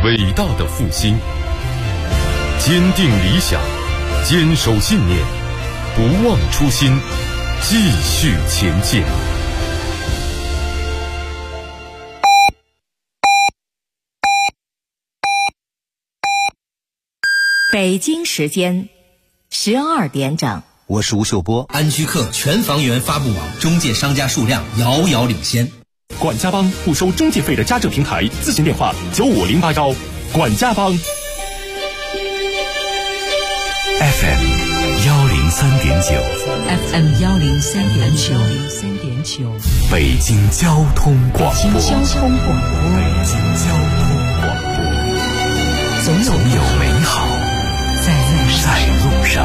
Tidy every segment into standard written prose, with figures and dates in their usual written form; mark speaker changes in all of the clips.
Speaker 1: 伟大的复兴。坚定理想，坚守信念，不忘初心，继续前进。
Speaker 2: 北京时间12点整。
Speaker 3: 我是吴秀波。
Speaker 4: 安居客全房源发布网中介商家数量遥遥领先。
Speaker 5: 管家帮不收中介费的家政平台，咨询电话95081。管家帮。
Speaker 6: FM
Speaker 2: 103.9，
Speaker 6: 北京交通广播。总有美好在路上。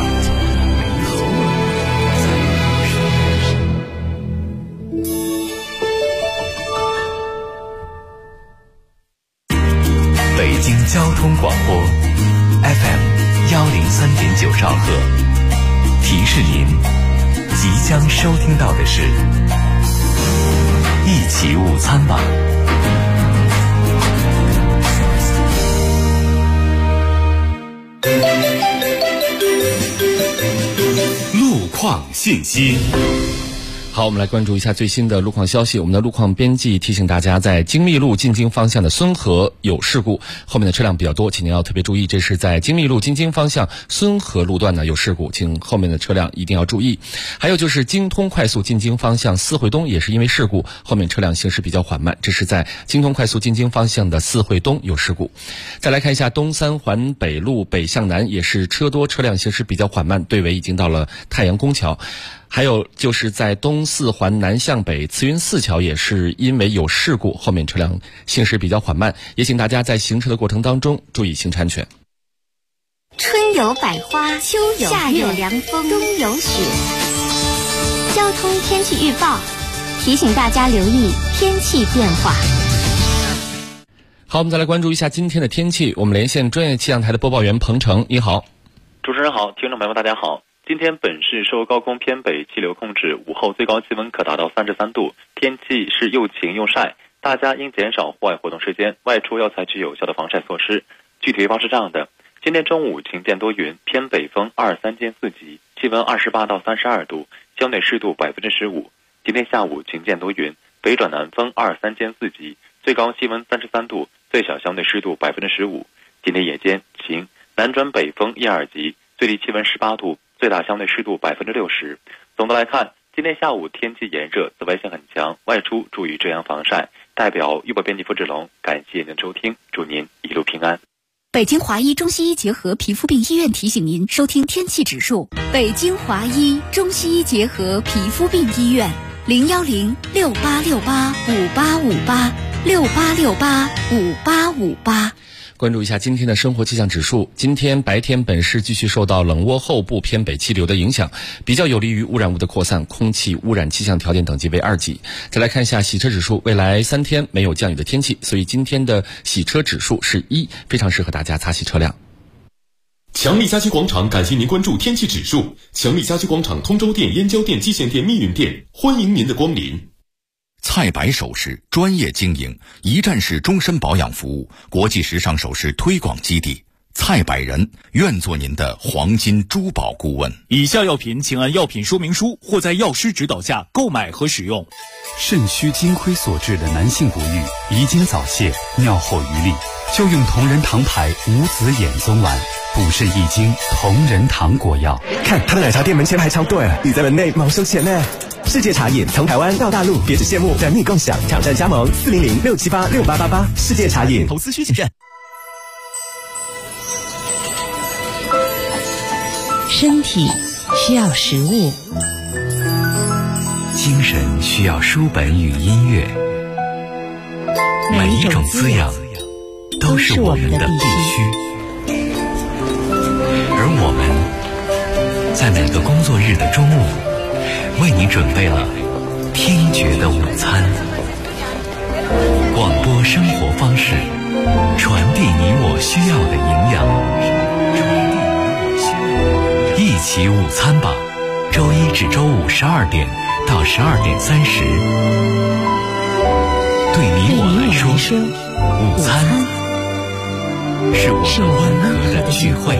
Speaker 6: 北京交通广播 FM 103.9兆赫，提示您即将收听到的是一起午餐吧。
Speaker 1: 路况信息。
Speaker 7: 好，我们来关注一下最新的路况消息。我们的路况编辑提醒大家，在京密路进京方向的孙河有事故，后面的车辆比较多，请您要特别注意。这是在京密路进京方向孙河路段呢有事故，请后面的车辆一定要注意。还有就是京通快速进京方向四惠东也是因为事故，后面车辆行驶比较缓慢，这是在京通快速进京方向的四惠东有事故。再来看一下东三环北路北向南，也是车多，车辆行驶比较缓慢，队尾已经到了太阳宫桥。还有就是在东四环南向北慈云寺桥也是因为有事故，后面车辆行驶比较缓慢，也请大家在行车的过程当中注意行车安全。
Speaker 8: 春有百花，秋有夏有凉风，冬有雪。交通天气预报提醒大家留意天气变化。
Speaker 7: 好，我们再来关注一下今天的天气。我们连线专业气象台的播报员彭程，你好。
Speaker 9: 主持人好，听众朋友们大家好。今天本市受高空偏北气流控制，午后最高气温可达到33度，天气是又晴又晒，大家应减少户外活动时间，外出要采取有效的防晒措施。具体预报是这样的：今天中午晴间多云，偏北风23间4级，气温28到32度，相对湿度15%。今天下午晴间多云，北转南风23间4级，最高气温33度，最小相对湿度15%。今天夜间晴，南转北风12级，最低气温18度，最大相对湿度60%。总的来看，今天下午天气炎热，紫外线很强，外出注意遮阳防晒。代表预报编辑付志龙，感谢您的收听，祝您一路平安。
Speaker 10: 北京华医中西医结合皮肤病医院提醒您收听天气指数。北京华医中西医结合皮肤病医院，01068685858，68685858。
Speaker 7: 关注一下今天的生活气象指数。今天白天本市继续受到冷涡后部偏北气流的影响，比较有利于污染物的扩散，空气污染气象条件等级为2级。再来看一下洗车指数，未来3天没有降雨的天气，所以今天的洗车指数是1，非常适合大家擦洗车辆。
Speaker 1: 强力家居广场感谢您关注天气指数。强力家居广场通州店、燕郊店、蓟县店、密云店，欢迎您的光临。
Speaker 6: 蔡白首饰专业经营，一站式终身保养服务，国际时尚首饰推广基地。蔡百人愿做您的黄金珠宝顾问。
Speaker 5: 以下药品请按药品说明书或在药师指导下购买和使用。
Speaker 11: 肾虚金亏所致的男性不育、遗精早泄、尿后余力，就用同仁堂牌无籽眼松丸，补肾益精，同仁堂果药。
Speaker 12: 看他的奶茶店门前排超队了，你在门内毛收钱呢。世界茶饮从台湾到大陆，别只羡慕，人民共享，挑战加盟400-678-6888。世界茶饮，
Speaker 5: 投资需谨慎。
Speaker 2: 身体需要食物，
Speaker 6: 精神需要书本与音乐，每一种滋养都是我们的必须。而我们在每个工作日的中午，为你准备了听觉的午餐。广播生活方式，传递你我需要的营养。一起午餐吧，周一至周五12点到12点30。对你我来说，午餐是我们温和的聚会。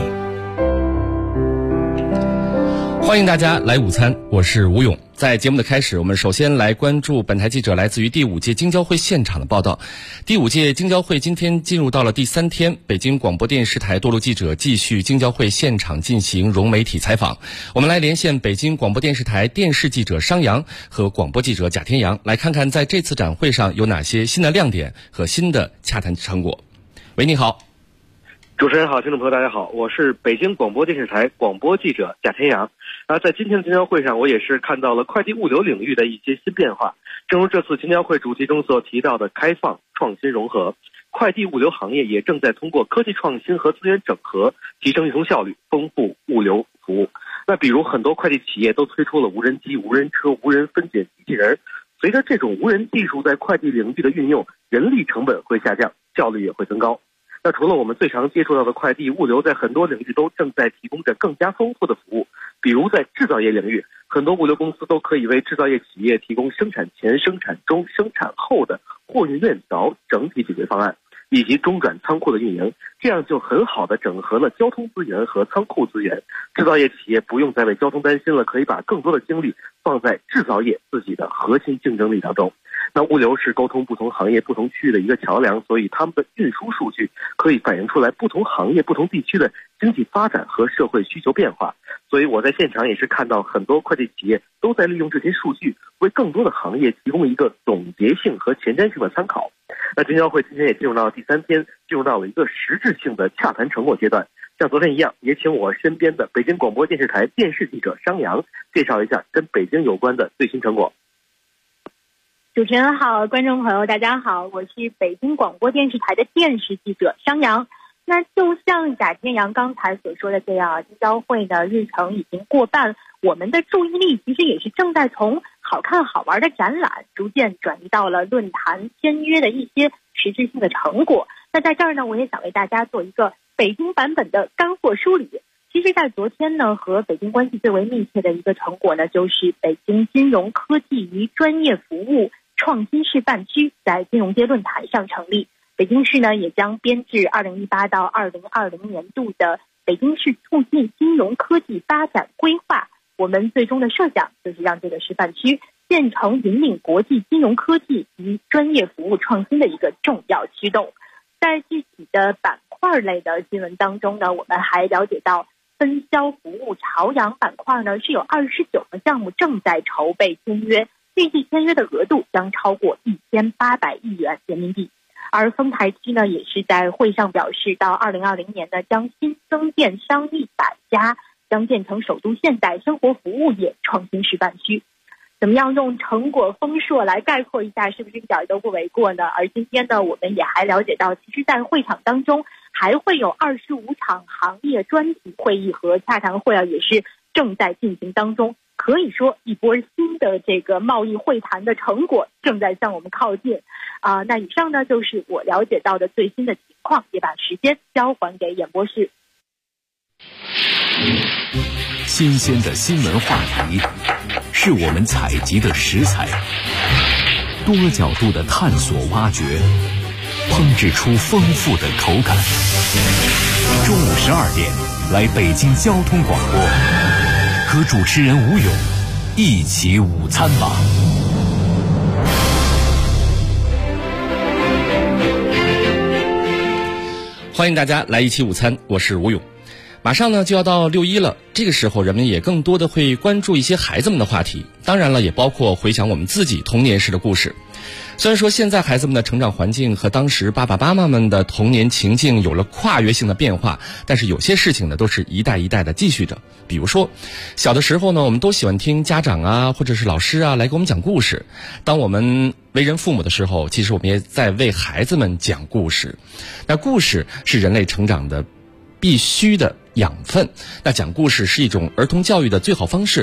Speaker 7: 欢迎大家来午餐，我是吴勇。在节目的开始，我们首先来关注本台记者来自于第5届京交会现场的报道。第5届京交会今天进入到了第3天，北京广播电视台多路记者继续京交会现场进行融媒体采访。我们来连线北京广播电视台电视记者商阳和广播记者贾天阳，来看看在这次展会上有哪些新的亮点和新的洽谈成果。喂，你好。
Speaker 3: 主持人好，听众朋友大家好，我是北京广播电视台广播记者贾天阳。在今天的京交会上，我也是看到了快递物流领域的一些新变化。正如这次京交会主题中所提到的开放、创新、融合，快递物流行业也正在通过科技创新和资源整合，提升运输效率，丰富物流服务。那比如很多快递企业都推出了无人机、无人车、无人分拣机器人。随着这种无人技术在快递领域的运用，人力成本会下降，效率也会增高。那除了我们最常接触到的快递物流，在很多领域都正在提供着更加丰富的服务。比如在制造业领域，很多物流公司都可以为制造业企业提供生产前、生产中、生产后的货运链条整体解决方案，以及中转仓库的运营，这样就很好的整合了交通资源和仓库资源。制造业企业不用再为交通担心了，可以把更多的精力放在制造业自己的核心竞争力当中。那物流是沟通不同行业、不同区域的一个桥梁，所以他们的运输数据可以反映出来不同行业、不同地区的经济发展和社会需求变化。所以我在现场也是看到很多快递企业都在利用这些数据，为更多的行业提供一个总结性和前瞻性的参考。那京交会今天也进入到第3天，进入到了一个实质性的洽谈成果阶段。像昨天一样，也请我身边的北京广播电视台电视记者商阳介绍一下跟北京有关的最新成果。
Speaker 13: 主持人好，观众朋友大家好，我是北京广播电视台的电视记者商阳。那就像贾天阳刚才所说的这样，京交会的日程已经过半，我们的注意力其实也是正在从好看好玩的展览逐渐转移到了论坛签约的一些实质性的成果。那在这儿呢，我也想为大家做一个北京版本的干货梳理。其实在昨天呢，和北京关系最为密切的一个成果呢，就是北京金融科技与专业服务创新示范区在金融街论坛上成立。北京市呢也将编制2018到2020年度的北京市促进金融科技发展规划。我们最终的设想就是让这个示范区变成引领国际金融科技与专业服务创新的一个重要驱动。在具体的板块类的新闻当中呢，我们还了解到分销服务朝阳板块呢是有29个项目正在筹备签约，预计签约的额度将超过1800亿元人民币。而丰台区呢，也是在会上表示，到2020年呢，将新增建商100家，将建成首都现代生活服务业创新示范区。怎么样用成果丰硕来概括一下，是不是一点都不为过呢？而今天呢，我们也还了解到，其实在会场当中还会有25场行业专题会议和洽谈会也是正在进行当中。可以说一波新的这个贸易会谈的成果正在向我们靠近那以上呢就是我了解到的最新的情况，也把时间交还给演播室。
Speaker 6: 新鲜的新闻话题是我们采集的食材，多角度的探索挖掘，烹制出丰富的口感。中午12点来北京交通广播，和主持人吴勇一起午餐吧。
Speaker 7: 欢迎大家来一起午餐，我是吴勇。马上呢就要到6·1了，这个时候人们也更多的会关注一些孩子们的话题，当然了也包括回想我们自己童年时的故事。虽然说现在孩子们的成长环境和当时爸爸妈妈们的童年情境有了跨越性的变化，但是有些事情呢都是一代一代的继续着。比如说小的时候呢，我们都喜欢听家长啊或者是老师啊来给我们讲故事。当我们为人父母的时候，其实我们也在为孩子们讲故事。那故事是人类成长的必须的养分，那讲故事是一种儿童教育的最好方式，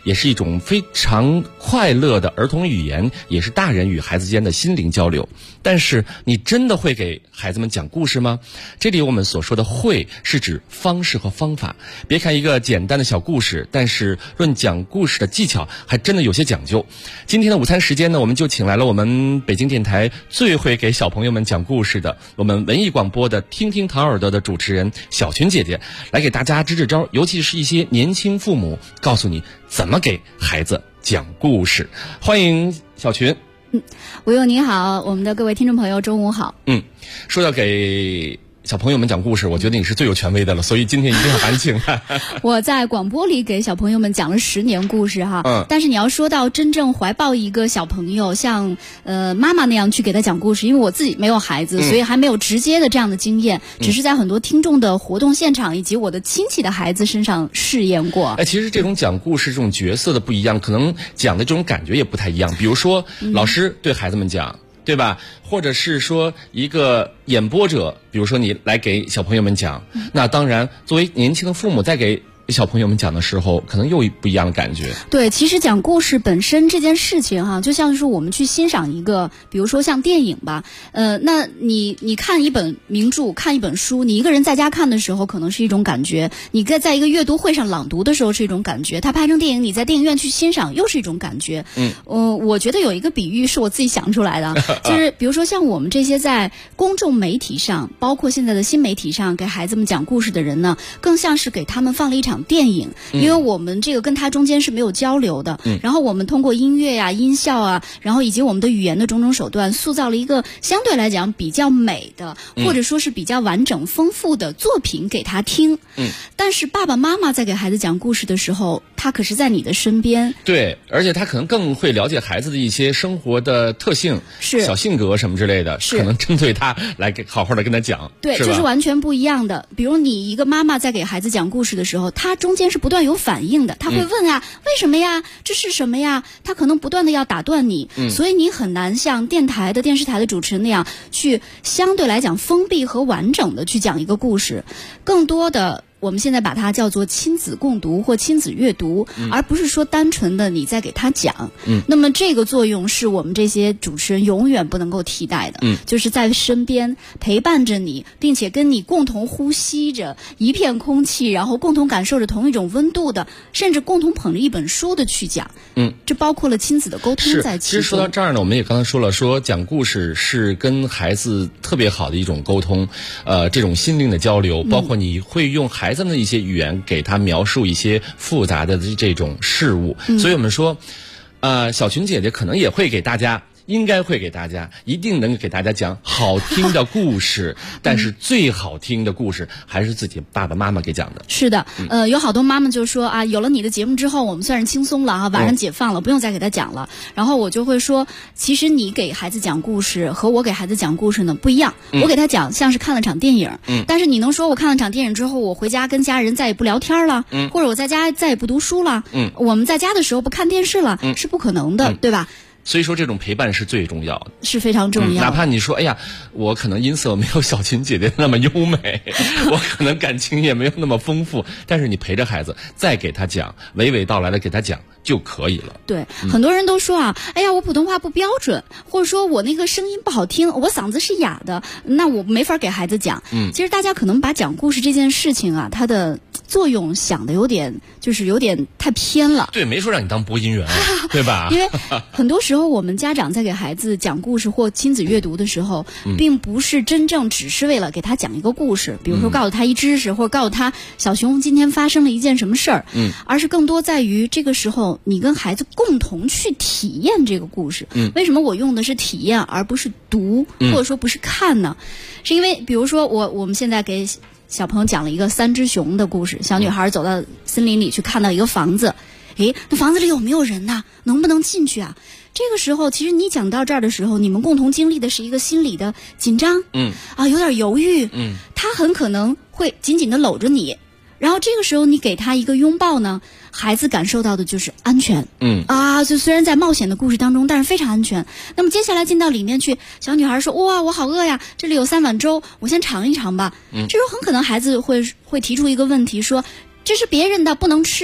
Speaker 7: 也是一种非常快乐的儿童语言，也是大人与孩子间的心灵交流。但是你真的会给孩子们讲故事吗？这里我们所说的会是指方式和方法。别看一个简单的小故事，但是论讲故事的技巧还真的有些讲究。今天的午餐时间呢，我们就请来了我们北京电台最会给小朋友们讲故事的我们文艺广播的听听糖耳朵的主持人小群姐姐，来给大家支支招，尤其是一些年轻父母，告诉你怎么给孩子讲故事。欢迎小群。
Speaker 10: 吴勇你好，我们的各位听众朋友中午好。
Speaker 7: 说要给小朋友们讲故事，我觉得你是最有权威的了，所以今天一定要把你请来。
Speaker 10: 我在广播里给小朋友们讲了10年故事哈，但是你要说到真正怀抱一个小朋友，像妈妈那样去给他讲故事，因为我自己没有孩子，所以还没有直接的这样的经验，只是在很多听众的活动现场以及我的亲戚的孩子身上试验过。
Speaker 7: 其实这种讲故事这种角色的不一样，可能讲的这种感觉也不太一样。比如说老师对孩子们讲，对吧？或者是说一个演播者，比如说你来给小朋友们讲，那当然作为年轻的父母在给小朋友们讲的时候，可能又不一样的感觉。
Speaker 10: 对，其实讲故事本身这件事情哈，就像是我们去欣赏一个，比如说像电影吧，那你看一本名著，看一本书，你一个人在家看的时候可能是一种感觉，你在一个阅读会上朗读的时候是一种感觉，它拍成电影，你在电影院去欣赏又是一种感觉。我觉得有一个比喻是我自己想出来的，就是比如说像我们这些在公众媒体上，包括现在的新媒体上给孩子们讲故事的人呢，更像是给他们放了一场电影，因为我们这个跟他中间是没有交流的，然后我们通过音乐呀、音效啊，然后以及我们的语言的种种手段，塑造了一个相对来讲比较美的，或者说是比较完整丰富的作品给他听。但是爸爸妈妈在给孩子讲故事的时候，他可是在你的身边。
Speaker 7: 对，而且他可能更会了解孩子的一些生活的特性、小性格什么之类的，可能针对他来好好的跟他讲。
Speaker 10: 对，这是完全不一样的。比如你一个妈妈在给孩子讲故事的时候，他中间是不断有反应的，他会问啊，为什么呀？这是什么呀？他可能不断的要打断你，所以你很难像电视台的主持人那样去相对来讲封闭和完整的去讲一个故事，更多的我们现在把它叫做亲子共读或亲子阅读，而不是说单纯的你在给他讲。那么这个作用是我们这些主持人永远不能够替代的，就是在身边陪伴着你，并且跟你共同呼吸着一片空气，然后共同感受着同一种温度的，甚至共同捧着一本书的去讲。这包括了亲子的沟通在其中。
Speaker 7: 其实说到这儿呢，我们也刚才说了，说讲故事是跟孩子特别好的一种沟通，这种心灵的交流，包括你会用孩子的一些语言给他描述一些复杂的这种事物，所以我们说，小群姐姐可能也会给大家。应该会给大家，一定能给大家讲好听的故事，但是最好听的故事还是自己爸爸妈妈给讲的。
Speaker 10: 是的，有好多妈妈就说啊，有了你的节目之后，我们算是轻松了啊，晚上解放了，不用再给他讲了。然后我就会说，其实你给孩子讲故事和我给孩子讲故事呢不一样。我给他讲像是看了场电影，但是你能说我看了场电影之后，我回家跟家人再也不聊天了，或者我在家再也不读书了，我们在家的时候不看电视了，是不可能的，对吧？
Speaker 7: 所以说这种陪伴是最重要的，
Speaker 10: 是非常重要的。
Speaker 7: 哪怕你说哎呀，我可能音色没有小琴姐姐那么优美，我可能感情也没有那么丰富，但是你陪着孩子再给他讲，娓娓道来的给他讲就可以了。
Speaker 10: 对，很多人都说啊，哎呀，我普通话不标准，或者说我那个声音不好听，我嗓子是哑的，那我没法给孩子讲。其实大家可能把讲故事这件事情啊，它的作用想的有点太偏了。
Speaker 7: 对，没说让你当播音员，对吧？
Speaker 10: 因为很多时候我们家长在给孩子讲故事或亲子阅读的时候，并不是真正只是为了给他讲一个故事，比如说告诉他一知识，或者告诉他小熊今天发生了一件什么事儿，而是更多在于这个时候你跟孩子共同去体验这个故事。为什么我用的是体验而不是读，或者说不是看呢？是因为比如说我们现在给小朋友讲了一个3只熊的故事，小女孩走到森林里去，看到一个房子，那房子里有没有人呢？能不能进去啊？这个时候其实你讲到这儿的时候，你们共同经历的是一个心理的紧张，有点犹豫，他很可能会紧紧地搂着你，然后这个时候你给他一个拥抱呢，孩子感受到的就是安全，就虽然在冒险的故事当中，但是非常安全。那么接下来进到里面去，小女孩说，哇，我好饿呀，这里有3碗粥，我先尝一尝吧。这时候很可能孩子会提出一个问题，说这是别人的，不能吃。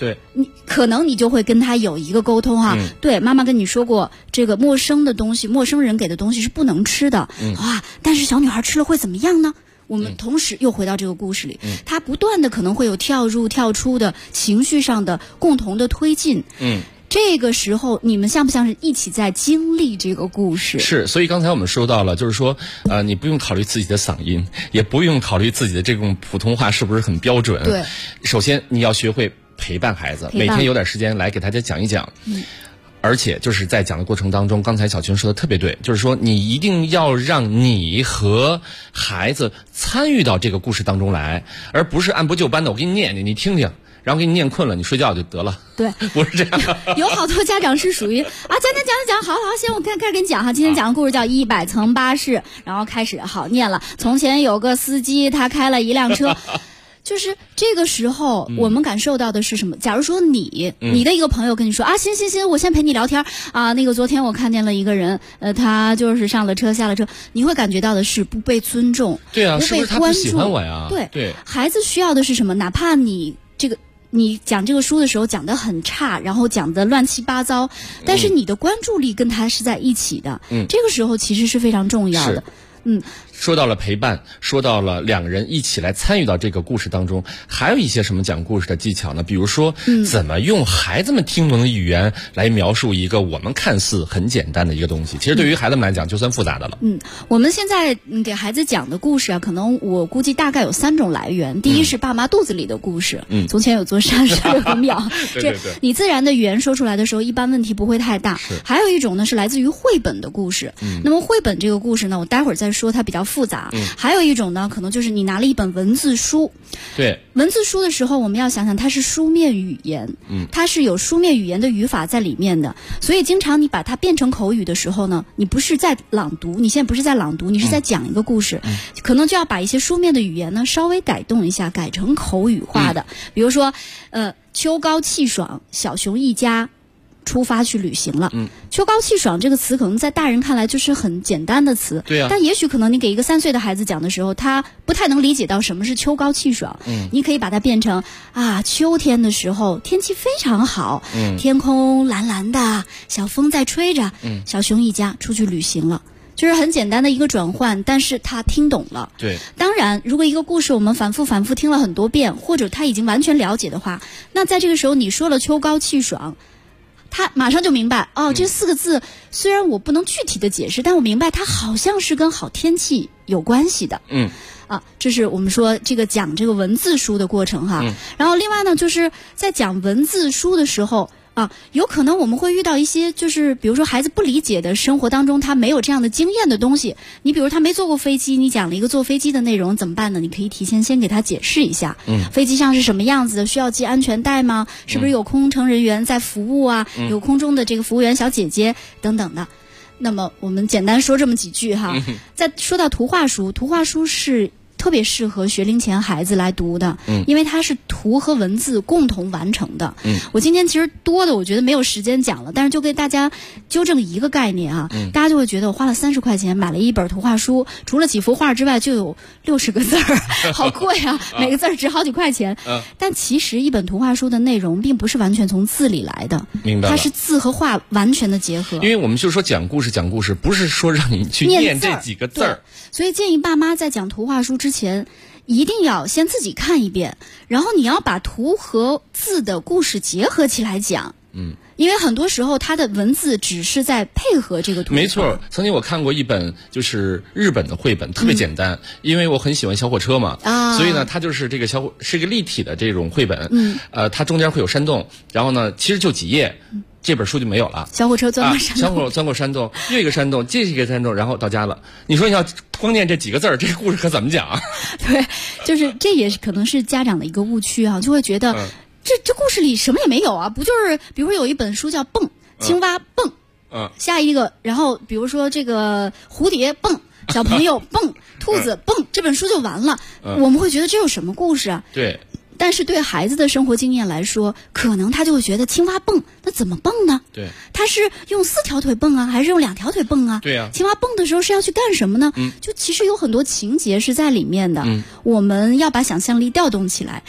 Speaker 7: 对，
Speaker 10: 你可能你就会跟他有一个沟通哈。对，妈妈跟你说过，这个陌生的东西，陌生人给的东西是不能吃的。但是小女孩吃了会怎么样呢？我们同时又回到这个故事里，她不断的可能会有跳入跳出的情绪上的共同的推进。这个时候你们像不像是一起在经历这个故事？
Speaker 7: 是，所以刚才我们说到了，就是说你不用考虑自己的嗓音，也不用考虑自己的这种普通话是不是很标准。
Speaker 10: 对，
Speaker 7: 首先你要学会陪伴孩子，每天有点时间来给大家讲一讲。而且就是在讲的过程当中，刚才小群说的特别对，就是说你一定要让你和孩子参与到这个故事当中来，而不是按部就班的我给你念，你听听，然后给你念困了，你睡觉就得了。
Speaker 10: 对，
Speaker 7: 不是这样。
Speaker 10: 有好多家长是属于讲，好，行，我开始跟你讲哈。今天讲的故事叫100层巴士，然后开始好念了。从前有个司机，他开了一辆车。就是这个时候，我们感受到的是什么？假如说你的一个朋友跟你说行，我先陪你聊天啊。那个昨天我看见了一个人，他就是上了车下了车，你会感觉到的是不被尊重，
Speaker 7: 对啊，
Speaker 10: 不被关注，
Speaker 7: 是不是他不喜欢我呀？
Speaker 10: 对，孩子需要的是什么？哪怕你讲这个书的时候讲得很差，然后讲得乱七八糟，但是你的关注力跟他是在一起的，这个时候其实是非常重要的。
Speaker 7: 说到了陪伴，说到了两个人一起来参与到这个故事当中，还有一些什么讲故事的技巧呢？比如说，怎么用孩子们听懂的语言来描述一个我们看似很简单的一个东西，其实对于孩子们来讲就算复杂的了。
Speaker 10: 我们现在给孩子讲的故事啊，可能我估计大概有3种来源。第一是爸妈肚子里的故事，从前有座山上有个庙，
Speaker 7: 对，
Speaker 10: 你自然的语言说出来的时候，一般问题不会太大。还有一种呢是来自于绘本的故事，那么绘本这个故事呢，我待会儿再说，它比较复杂。还有一种呢，可能就是你拿了一本文字书。
Speaker 7: 对，
Speaker 10: 文字书的时候，我们要想想它是书面语言，它是有书面语言的语法在里面的，所以经常你把它变成口语的时候呢，你不是在朗读，你现在不是在朗读，你是在讲一个故事，可能就要把一些书面的语言呢稍微改动一下，改成口语化的。比如说，秋高气爽，小熊一家出发去旅行了。秋高气爽这个词可能在大人看来就是很简单的词，
Speaker 7: 对啊，
Speaker 10: 但也许可能你给一个3岁的孩子讲的时候，他不太能理解到什么是秋高气爽。你可以把它变成秋天的时候天气非常好，天空蓝蓝的，小风在吹着，小熊一家出去旅行了。就是很简单的一个转换，但是他听懂了。
Speaker 7: 对，当
Speaker 10: 然如果一个故事我们反复听了很多遍，或者他已经完全了解的话，那在这个时候你说了秋高气爽，他马上就明白这4个字虽然我不能具体的解释，但我明白它好像是跟好天气有关系的。这是我们说这个讲这个文字书的过程哈。然后另外呢，就是在讲文字书的时候有可能我们会遇到一些就是比如说孩子不理解的生活当中他没有这样的经验的东西，你比如他没坐过飞机，你讲了一个坐飞机的内容怎么办呢？你可以提前先给他解释一下，飞机上是什么样子的，需要系安全带吗？是不是有空乘人员在服务啊？有空中的这个服务员小姐姐等等的。那么我们简单说这么几句哈。再说到图画书，图画书是特别适合学龄前孩子来读的，因为它是图和文字共同完成的。我今天其实多的我觉得没有时间讲了，但是就给大家纠正一个概念啊，大家就会觉得我花了30块钱买了一本图画书，除了几幅画之外就有60个字儿，好贵啊，每个字儿值好几块钱。但其实一本图画书的内容并不是完全从字里来的，
Speaker 7: 明白了，
Speaker 10: 它是字和画完全的结合。
Speaker 7: 因为我们就说讲故事不是说让你去念这几个字儿，
Speaker 10: 所以建议爸妈在讲图画书之前一定要先自己看一遍，然后你要把图和字的故事结合起来讲。因为很多时候它的文字只是在配合这个图。
Speaker 7: 没错，曾经我看过一本就是日本的绘本，特别简单，因为我很喜欢小火车嘛，所以呢它就是这个是一个立体的这种绘本。它中间会有山洞，然后呢其实就几页，这本书就没有了。
Speaker 10: 小火车钻过山洞，
Speaker 7: 小火车钻过山洞，又一个山洞，这是一个山洞，然后到家了。你说你要光念这几个字儿，这个故事可怎么讲啊？
Speaker 10: 对，就是这也是可能是家长的一个误区啊，就会觉得这故事里什么也没有啊，不就是比如说有一本书叫蹦，青蛙蹦，下一个，然后比如说这个蝴蝶蹦，小朋友蹦，兔子蹦，这本书就完了。我们会觉得这有什么故事啊？
Speaker 7: 对。
Speaker 10: 但是对孩子的生活经验来说，可能他就会觉得青蛙蹦，那怎么蹦呢？
Speaker 7: 对，
Speaker 10: 他是用4条腿蹦啊，还是用2条腿蹦啊？
Speaker 7: 对啊，
Speaker 10: 青蛙蹦的时候是要去干什么呢？就其实有很多情节是在里面的。我们要把想象力调动起来。大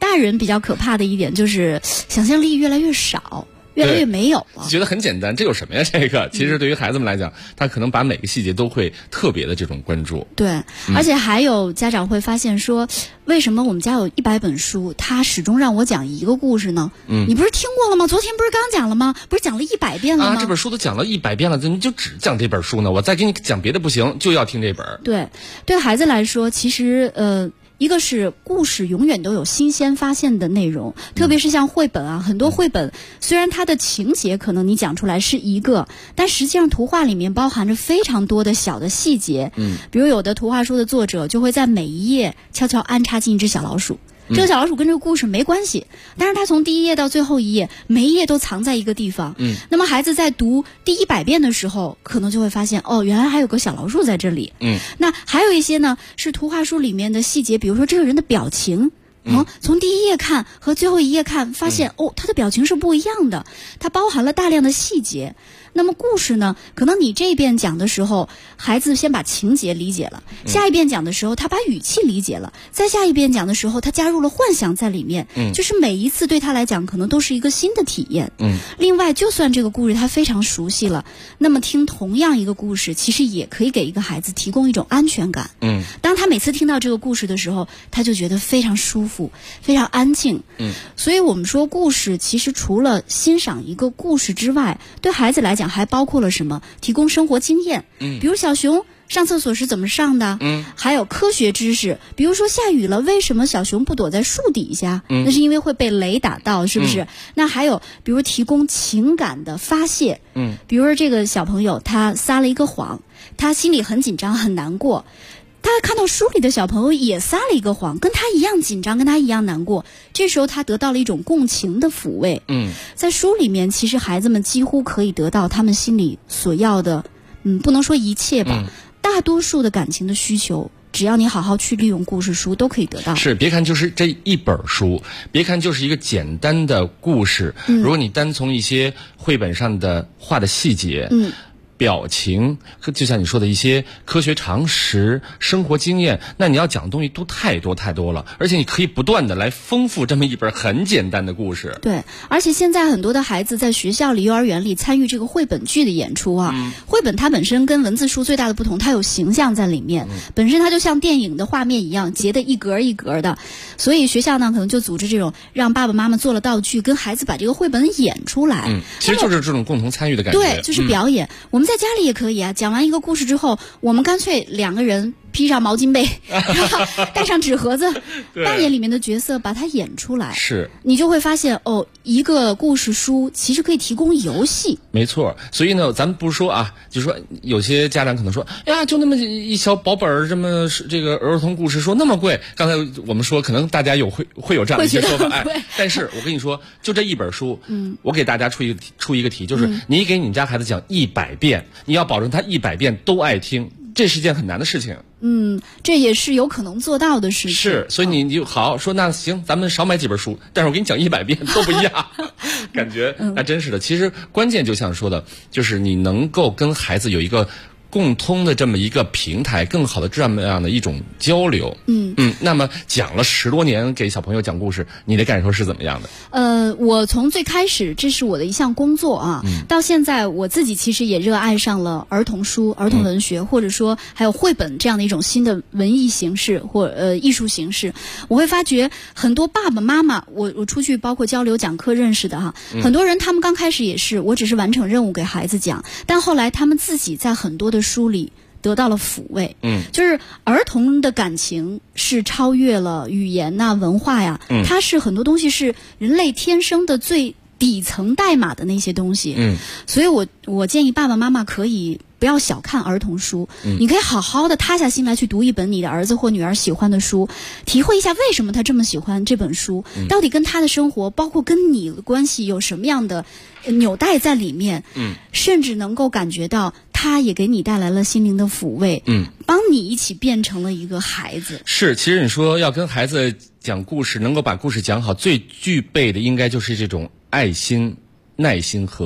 Speaker 10: 大人比较可怕的一点就是想象力越来越少。越来越没有了，
Speaker 7: 觉得很简单，这有什么呀？这个其实对于孩子们来讲，他可能把每个细节都会特别的这种关注。
Speaker 10: 对，而且还有家长会发现说，为什么我们家有100本书，他始终让我讲一个故事呢？你不是听过了吗？昨天不是刚讲了吗？不是讲了100遍了吗？
Speaker 7: 这本书都讲了100遍了，怎么就只讲这本书呢？我再给你讲别的不行，就要听这本。
Speaker 10: 对，对孩子来说，其实一个是故事永远都有新鲜发现的内容，特别是像绘本啊，很多绘本虽然它的情节可能你讲出来是一个，但实际上图画里面包含着非常多的小的细节。比如有的图画书的作者就会在每一页悄悄安插进一只小老鼠。这个小老鼠跟这个故事没关系，但是它从第一页到最后一页，每一页都藏在一个地方。那么孩子在读第100遍的时候，可能就会发现，哦，原来还有个小老鼠在这里。那还有一些呢，是图画书里面的细节，比如说这个人的表情。从第一页看和最后一页看，发现他的表情是不一样的，它包含了大量的细节。那么故事呢，可能你这一遍讲的时候，孩子先把情节理解了，下一遍讲的时候他把语气理解了，再下一遍讲的时候他加入了幻想在里面。就是每一次对他来讲可能都是一个新的体验。另外就算这个故事他非常熟悉了，那么听同样一个故事其实也可以给一个孩子提供一种安全感。当他每次听到这个故事的时候，他就觉得非常舒服，非常安静。所以我们说故事其实除了欣赏一个故事之外，对孩子来讲还包括了什么？提供生活经验。比如小熊上厕所是怎么上的？还有科学知识，比如说下雨了，为什么小熊不躲在树底下？那是因为会被雷打到，是不是？那还有比如提供情感的发泄。比如说这个小朋友他撒了一个谎，他心里很紧张很难过，他看到书里的小朋友也撒了一个谎，跟他一样紧张，跟他一样难过，这时候他得到了一种共情的抚慰。在书里面其实孩子们几乎可以得到他们心里所要的，不能说一切吧，大多数的感情的需求，只要你好好去利用故事书都可以得到。
Speaker 7: 是，别看就是这一本书，别看就是一个简单的故事，如果你单从一些绘本上的画的细节，表情，就像你说的一些科学常识、生活经验，那你要讲的东西都太多太多了，而且你可以不断的来丰富这么一本很简单的故事。
Speaker 10: 对，而且现在很多的孩子在学校里、幼儿园里参与这个绘本剧的演出啊。绘本它本身跟文字书最大的不同，它有形象在里面，本身它就像电影的画面一样，截的一格一格的。所以学校呢，可能就组织这种让爸爸妈妈做了道具，跟孩子把这个绘本演出来。
Speaker 7: 其实就是这种共同参与的感觉。
Speaker 10: 对，就是表演。我们在家里也可以啊，讲完一个故事之后，我们干脆2个人披上毛巾被，然后带上纸盒子，扮演里面的角色，把它演出来。
Speaker 7: 是，
Speaker 10: 你就会发现一个故事书其实可以提供游戏。
Speaker 7: 没错，所以呢，咱们不是说啊，就是说有些家长可能说，呀，就那么一小薄本儿，这么这个儿童故事书那么贵。刚才我们说，可能大家会有这样的一些说法，但是我跟你说，就这一本书，我给大家出一个题，就是你给你们家孩子讲100遍，你要保证他100遍都爱听。这是件很难的事情。
Speaker 10: 这也是有可能做到的事情。
Speaker 7: 是，所以你就好说，那行，咱们少买几本书，但是我给你讲100遍都不一样，感觉那真是的。其实关键就像说的，就是你能够跟孩子有一个共通的这么一个平台，更好的这么样的一种交流。那么讲了10多年给小朋友讲故事，你的感受是怎么样的？
Speaker 10: 我从最开始这是我的一项工作啊，到现在我自己其实也热爱上了儿童书、儿童文学，或者说还有绘本这样的一种新的文艺形式或艺术形式。我会发觉很多爸爸妈妈，我出去包括交流讲课认识的哈，很多人他们刚开始也是，我只是完成任务给孩子讲，但后来他们自己在很多的书里得到了抚慰。就是儿童的感情是超越了语言呐、文化呀，它是很多东西是人类天生的最底层代码的那些东西。所以我建议爸爸妈妈可以不要小看儿童书，你可以好好的塌下心来去读一本你的儿子或女儿喜欢的书，体会一下为什么他这么喜欢这本书，到底跟他的生活包括跟你的关系有什么样的纽带在里面，甚至能够感觉到他也给你带来了心灵的抚慰，帮你一起变成了一个孩子。
Speaker 7: 是，其实你说要跟孩子讲故事，能够把故事讲好，最具备的应该就是这种爱心、耐心和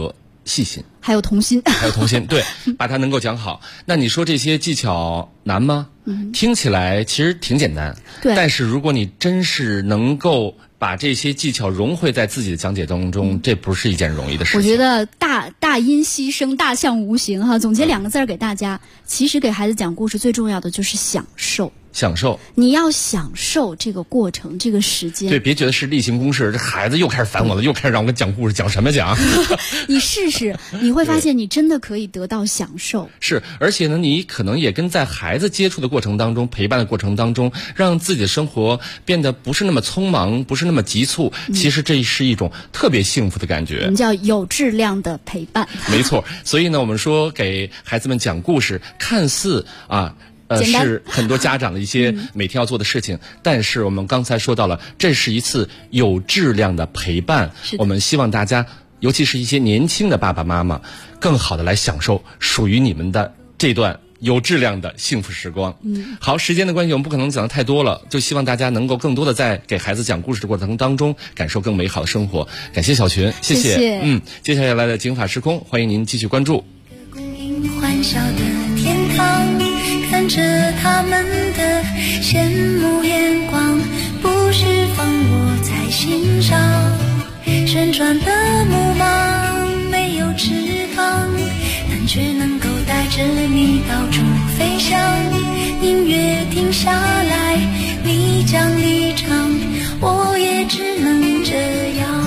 Speaker 7: 细心，
Speaker 10: 还有童心，
Speaker 7: 对，把它能够讲好。那你说这些技巧难吗？听起来其实挺简单，
Speaker 10: 对。
Speaker 7: 但是如果你真是能够把这些技巧融汇在自己的讲解当中，这不是一件容易的事情。
Speaker 10: 我觉得大音希声，大象无形哈。总结2个字给大家，其实给孩子讲故事最重要的就是享受。
Speaker 7: 享受，
Speaker 10: 你要享受这个过程，这个时间。
Speaker 7: 对，别觉得是例行公事，这孩子又开始烦我了，又开始让我讲故事，讲什么讲？
Speaker 10: 你试试，你会发现你真的可以得到享受。
Speaker 7: 是，而且呢，你可能也跟在孩子接触的过程当中，陪伴的过程当中，让自己的生活变得不是那么匆忙，不是那么急促。其实这是一种特别幸福的感觉。
Speaker 10: 我们叫有质量的陪伴。
Speaker 7: 没错，所以呢，我们说给孩子们讲故事，看似是很多家长的一些每天要做的事情，但是我们刚才说到了，这是一次有质量的陪伴。我们希望大家，尤其是一些年轻的爸爸妈妈，更好的来享受属于你们的这段有质量的幸福时光。好，时间的关系，我们不可能讲的太多了，就希望大家能够更多的在给孩子讲故事的过程当中，感受更美好的生活。感谢小群，谢谢。接下来的警法时空，欢迎您继续关注。
Speaker 14: 欢笑的天堂，看着他们的羡慕眼光，不是放我在心上。旋转的木马没有翅膀，但却能够带着你到处飞翔。音乐停下来，你讲离场，我也只能这样。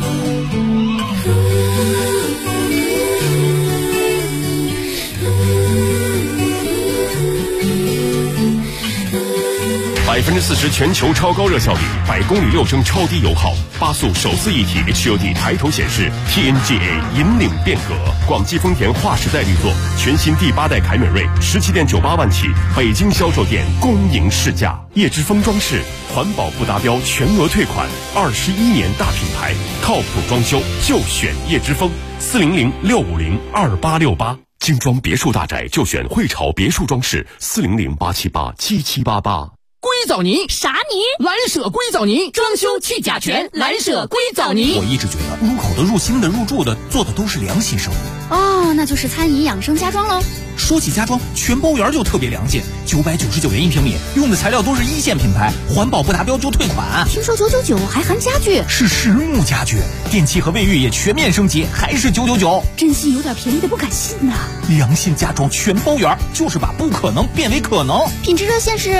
Speaker 1: 40%全球超高热效率，100公里6升超低油耗，8速手自一体 HUD 抬头显示 ，TNGA 引领变革。广汽丰田划时代力作，全新第8代凯美瑞17.98万起，北京销售店恭迎试驾。叶之峰装饰，环保不达标全额退款，21年大品牌，靠谱装修就选叶之峰，400-650-2868。精装别墅大宅就选汇潮别墅装饰，400-878-7788。
Speaker 15: 硅藻泥
Speaker 10: 啥泥？
Speaker 15: 蓝舍硅藻泥，装修去甲醛，蓝舍硅藻泥。
Speaker 16: 我一直觉得入口的、入心的、入住的，做的都是良心生意。
Speaker 10: 哦，那就是餐饮养生家装喽。
Speaker 16: 说起家装，全包园就特别良心，999元1平米，用的材料都是1线品牌，环保不达标就退款。
Speaker 10: 听说999还含家具，
Speaker 16: 是实木家具，电器和卫浴也全面升级，还是999。
Speaker 10: 真心有点便宜的不敢信呐。
Speaker 16: 良心家装全包园，就是把不可能变为可能。
Speaker 10: 品质热线是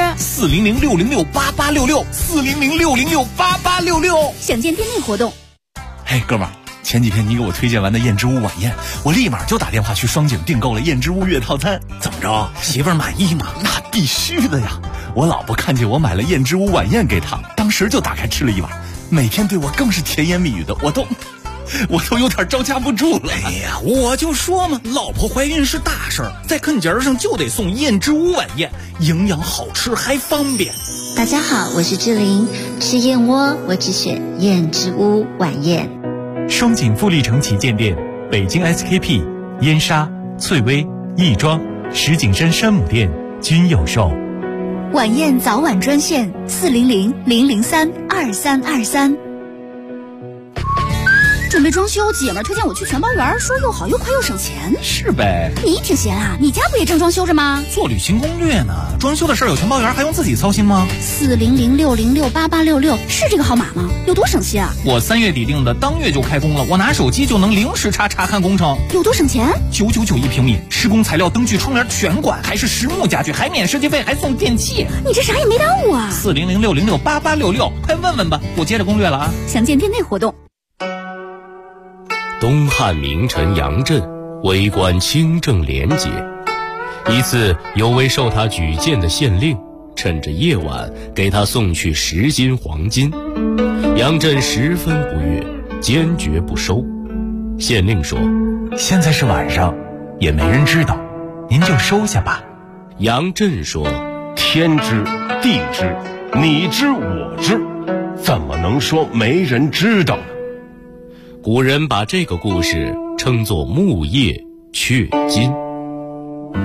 Speaker 16: 400-606-8866，400-606-8866。
Speaker 10: 想见店内活动。
Speaker 16: 嘿，哥们儿。前几天你给我推荐完的燕之屋晚宴，我立马就打电话去双井订购了燕之屋月套餐。怎么着，媳妇儿满意吗？那必须的呀！我老婆看见我买了燕之屋晚宴给她，当时就打开吃了一碗，每天对我更是甜言蜜语的，我都有点招架不住了。哎呀，我就说嘛，老婆怀孕是大事儿，在啃节上就得送燕之屋晚宴，营养好吃还方便。
Speaker 17: 大家好，我是志玲，吃燕窝我只选燕之屋晚宴。
Speaker 11: 双井富力城旗舰店、北京 SKP、燕莎、翠微、亦庄、石景山山姆店均有售。
Speaker 2: 晚宴早晚专线400-003-2323。
Speaker 10: 准备装修，姐们儿推荐我去全包园，说又好又快又省钱。
Speaker 16: 是呗，
Speaker 10: 你挺闲啊，你家不也正装修着吗？
Speaker 16: 做旅行攻略呢，装修的事儿有全包园还用自己操心吗
Speaker 10: ？400-606-8866是这个号码吗？有多省心啊？
Speaker 16: 我3月底定的，当月就开工了，我拿手机就能零时查看工程。
Speaker 10: 有多省钱
Speaker 16: ？9991平米，施工材料、灯具、窗帘全管，还是实木家具，还免设计费，还送电器。
Speaker 10: 你这啥也没耽误啊
Speaker 16: ！400-606-8866，快问问吧，我接着攻略了啊！
Speaker 10: 详见店内活动。
Speaker 6: 东汉名臣杨震为官清正廉洁，一次有位受他举荐的县令趁着夜晚给他送去10斤黄金，杨震十分不悦，坚决不收。县令说：“
Speaker 11: 现在是晚上，也没人知道，您就收下吧。”
Speaker 6: 杨震说：“
Speaker 1: 天知地知，你知我知，怎么能说没人知道呢？”
Speaker 6: 古人把这个故事称作木叶雀金。